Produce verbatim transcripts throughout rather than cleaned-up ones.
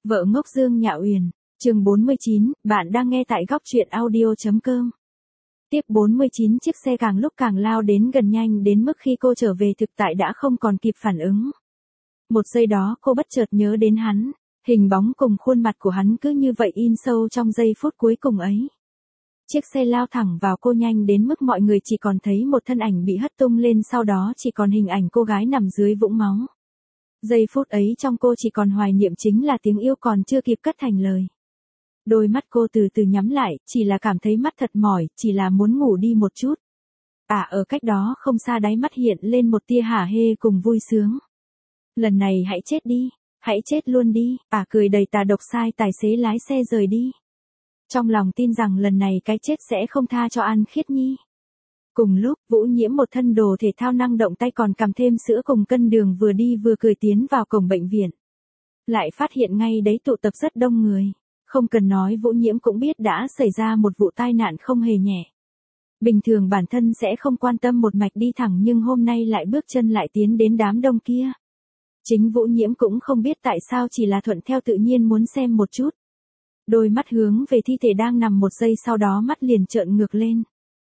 Vợ ngốc Dương Nhạ Uyển, chương bốn mươi chín, bạn đang nghe tại góc truyện audio.com. Tiếp bốn mươi chín chiếc xe càng lúc càng lao đến gần nhanh đến mức khi cô trở về thực tại đã không còn kịp phản ứng. Một giây đó cô bất chợt nhớ đến hắn, hình bóng cùng khuôn mặt của hắn cứ như vậy in sâu trong giây phút cuối cùng ấy. Chiếc xe lao thẳng vào cô nhanh đến mức mọi người chỉ còn thấy một thân ảnh bị hất tung lên, sau đó chỉ còn hình ảnh cô gái nằm dưới vũng máu. Giây phút ấy trong cô chỉ còn hoài niệm chính là tiếng yêu còn chưa kịp cất thành lời. Đôi mắt cô từ từ nhắm lại, chỉ là cảm thấy mắt thật mỏi, chỉ là muốn ngủ đi một chút. À, ở cách đó không xa đáy mắt hiện lên một tia hả hê cùng vui sướng. Lần này hãy chết đi, hãy chết luôn đi, à cười đầy tà độc sai tài xế lái xe rời đi. Trong lòng tin rằng lần này cái chết sẽ không tha cho An Khiết Nhi. Cùng lúc, Vũ Nhiễm một thân đồ thể thao năng động tay còn cầm thêm sữa cùng cân đường vừa đi vừa cười tiến vào cổng bệnh viện. Lại phát hiện ngay đấy tụ tập rất đông người. Không cần nói Vũ Nhiễm cũng biết đã xảy ra một vụ tai nạn không hề nhẹ. Bình thường bản thân sẽ không quan tâm một mạch đi thẳng, nhưng hôm nay lại bước chân lại tiến đến đám đông kia. Chính Vũ Nhiễm cũng không biết tại sao, chỉ là thuận theo tự nhiên muốn xem một chút. Đôi mắt hướng về thi thể đang nằm, một giây sau đó mắt liền trợn ngược lên.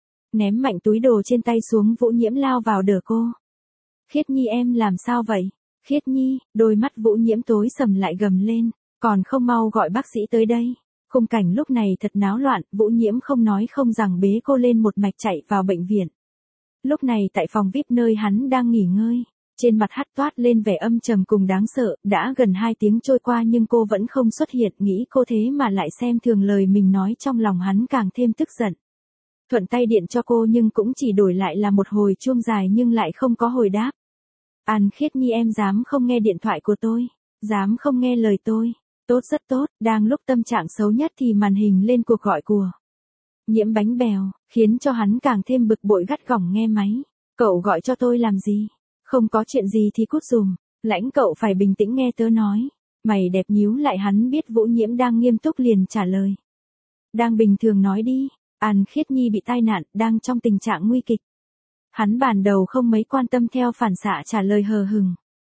Ném mạnh túi đồ trên tay xuống, Vũ Nhiễm lao vào đỡ cô. Khiết Nhi em làm sao vậy? Khiết Nhi, đôi mắt Vũ Nhiễm tối sầm lại gầm lên. Còn không mau gọi bác sĩ tới đây. Khung cảnh lúc này thật náo loạn, Vũ Nhiễm không nói không rằng bế cô lên một mạch chạy vào bệnh viện. Lúc này tại phòng vi ai pi nơi hắn đang nghỉ ngơi, trên mặt hắt toát lên vẻ âm trầm cùng đáng sợ, đã gần hai tiếng trôi qua nhưng cô vẫn không xuất hiện, nghĩ cô thế mà lại xem thường lời mình nói, trong lòng hắn càng thêm tức giận. Thuận tay điện cho cô nhưng cũng chỉ đổi lại là một hồi chuông dài nhưng lại không có hồi đáp. An Khiết Nhi, em dám không nghe điện thoại của tôi, dám không nghe lời tôi. Tốt, rất tốt, đang lúc tâm trạng xấu nhất thì màn hình lên cuộc gọi của Nhiễm Bánh Bèo, khiến cho hắn càng thêm bực bội, gắt gỏng nghe máy. Cậu gọi cho tôi làm gì? Không có chuyện gì thì cút dùm, lãnh cậu phải bình tĩnh nghe tớ nói. Mày đẹp nhíu lại, hắn biết Vũ Nhiễm đang nghiêm túc liền trả lời. Đang bình thường nói đi, An Khiết Nhi bị tai nạn, đang trong tình trạng nguy kịch. Hắn ban đầu không mấy quan tâm, theo phản xạ trả lời hờ hững.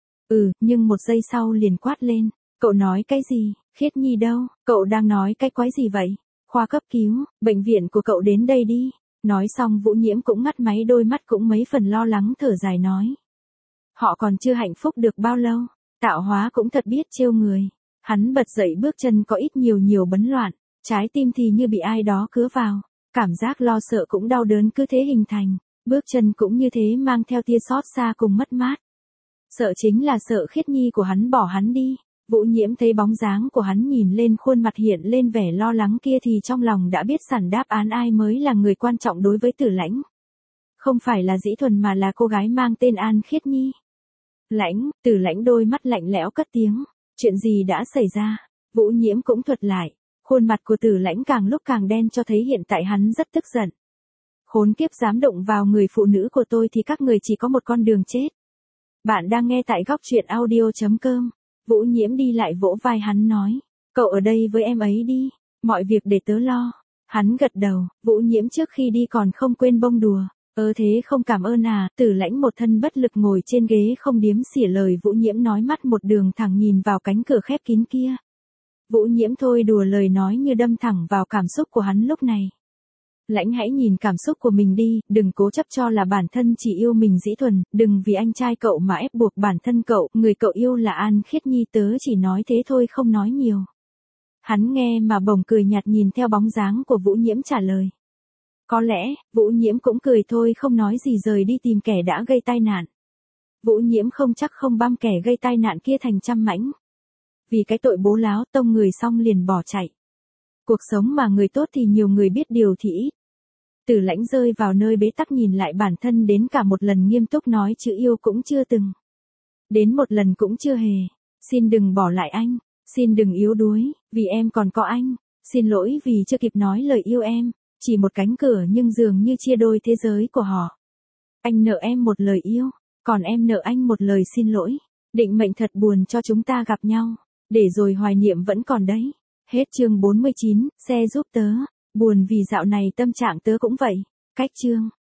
Ừ, nhưng một giây sau liền quát lên. Cậu nói cái gì? Khiết Nhi đâu? Cậu đang nói cái quái gì vậy? Khoa cấp cứu, bệnh viện của cậu đến đây đi. Nói xong Vũ Nhiễm cũng ngắt máy, đôi mắt cũng mấy phần lo lắng thở dài nói. Họ còn chưa hạnh phúc được bao lâu, tạo hóa cũng thật biết trêu người. Hắn bật dậy, bước chân có ít nhiều nhiều bấn loạn, trái tim thì như bị ai đó cứa vào. Cảm giác lo sợ cũng đau đớn cứ thế hình thành, bước chân cũng như thế mang theo tia xót xa cùng mất mát. Sợ chính là sợ Khiết Nhi của hắn bỏ hắn đi. Vũ Nhiễm thấy bóng dáng của hắn, nhìn lên khuôn mặt hiện lên vẻ lo lắng kia thì trong lòng đã biết sẵn đáp án ai mới là người quan trọng đối với Tử Lãnh. Không phải là Dĩ Thuần mà là cô gái mang tên An Khiết Nhi. Lãnh, Tử Lãnh đôi mắt lạnh lẽo cất tiếng. Chuyện gì đã xảy ra? Vũ Nhiễm cũng thuật lại. Khuôn mặt của Tử Lãnh càng lúc càng đen, cho thấy hiện tại hắn rất tức giận. Khốn kiếp, dám động vào người phụ nữ của tôi thì các người chỉ có một con đường chết. Bạn đang nghe tại góc truyện audio.com. Vũ Nhiễm đi lại vỗ vai hắn nói. Cậu ở đây với em ấy đi, mọi việc để tớ lo. Hắn gật đầu, Vũ Nhiễm trước khi đi còn không quên bông đùa. Ơ thế không cảm ơn à? Tử Lãnh một thân bất lực ngồi trên ghế không điếm xỉa lời Vũ Nhiễm nói, mắt một đường thẳng nhìn vào cánh cửa khép kín kia. Vũ Nhiễm thôi đùa, lời nói như đâm thẳng vào cảm xúc của hắn lúc này. Lãnh, hãy nhìn cảm xúc của mình đi, đừng cố chấp cho là bản thân chỉ yêu mình Dĩ Thuần, đừng vì anh trai cậu mà ép buộc bản thân cậu, người cậu yêu là An Khiết Nhi, tớ chỉ nói thế thôi không nói nhiều. Hắn nghe mà bỗng cười nhạt, nhìn theo bóng dáng của Vũ Nhiễm trả lời. Có lẽ, Vũ Nhiễm cũng cười thôi không nói gì, rời đi tìm kẻ đã gây tai nạn. Vũ Nhiễm không chắc không băm kẻ gây tai nạn kia thành trăm mảnh. Vì cái tội bố láo tông người xong liền bỏ chạy. Cuộc sống mà người tốt thì nhiều, người biết điều thì ít. Tử Lãnh rơi vào nơi bế tắc, nhìn lại bản thân đến cả một lần nghiêm túc nói chữ yêu cũng chưa từng. Đến một lần cũng chưa hề. Xin đừng bỏ lại anh, xin đừng yếu đuối, vì em còn có anh. Xin lỗi vì chưa kịp nói lời yêu em, chỉ một cánh cửa nhưng dường như chia đôi thế giới của họ. Anh nợ em một lời yêu, còn em nợ anh một lời xin lỗi. Định mệnh thật buồn cho chúng ta gặp nhau, để rồi hoài niệm vẫn còn đấy. Hết chương bốn mươi chín, xe giúp tớ. Buồn vì dạo này tâm trạng tớ cũng vậy. Cách chương.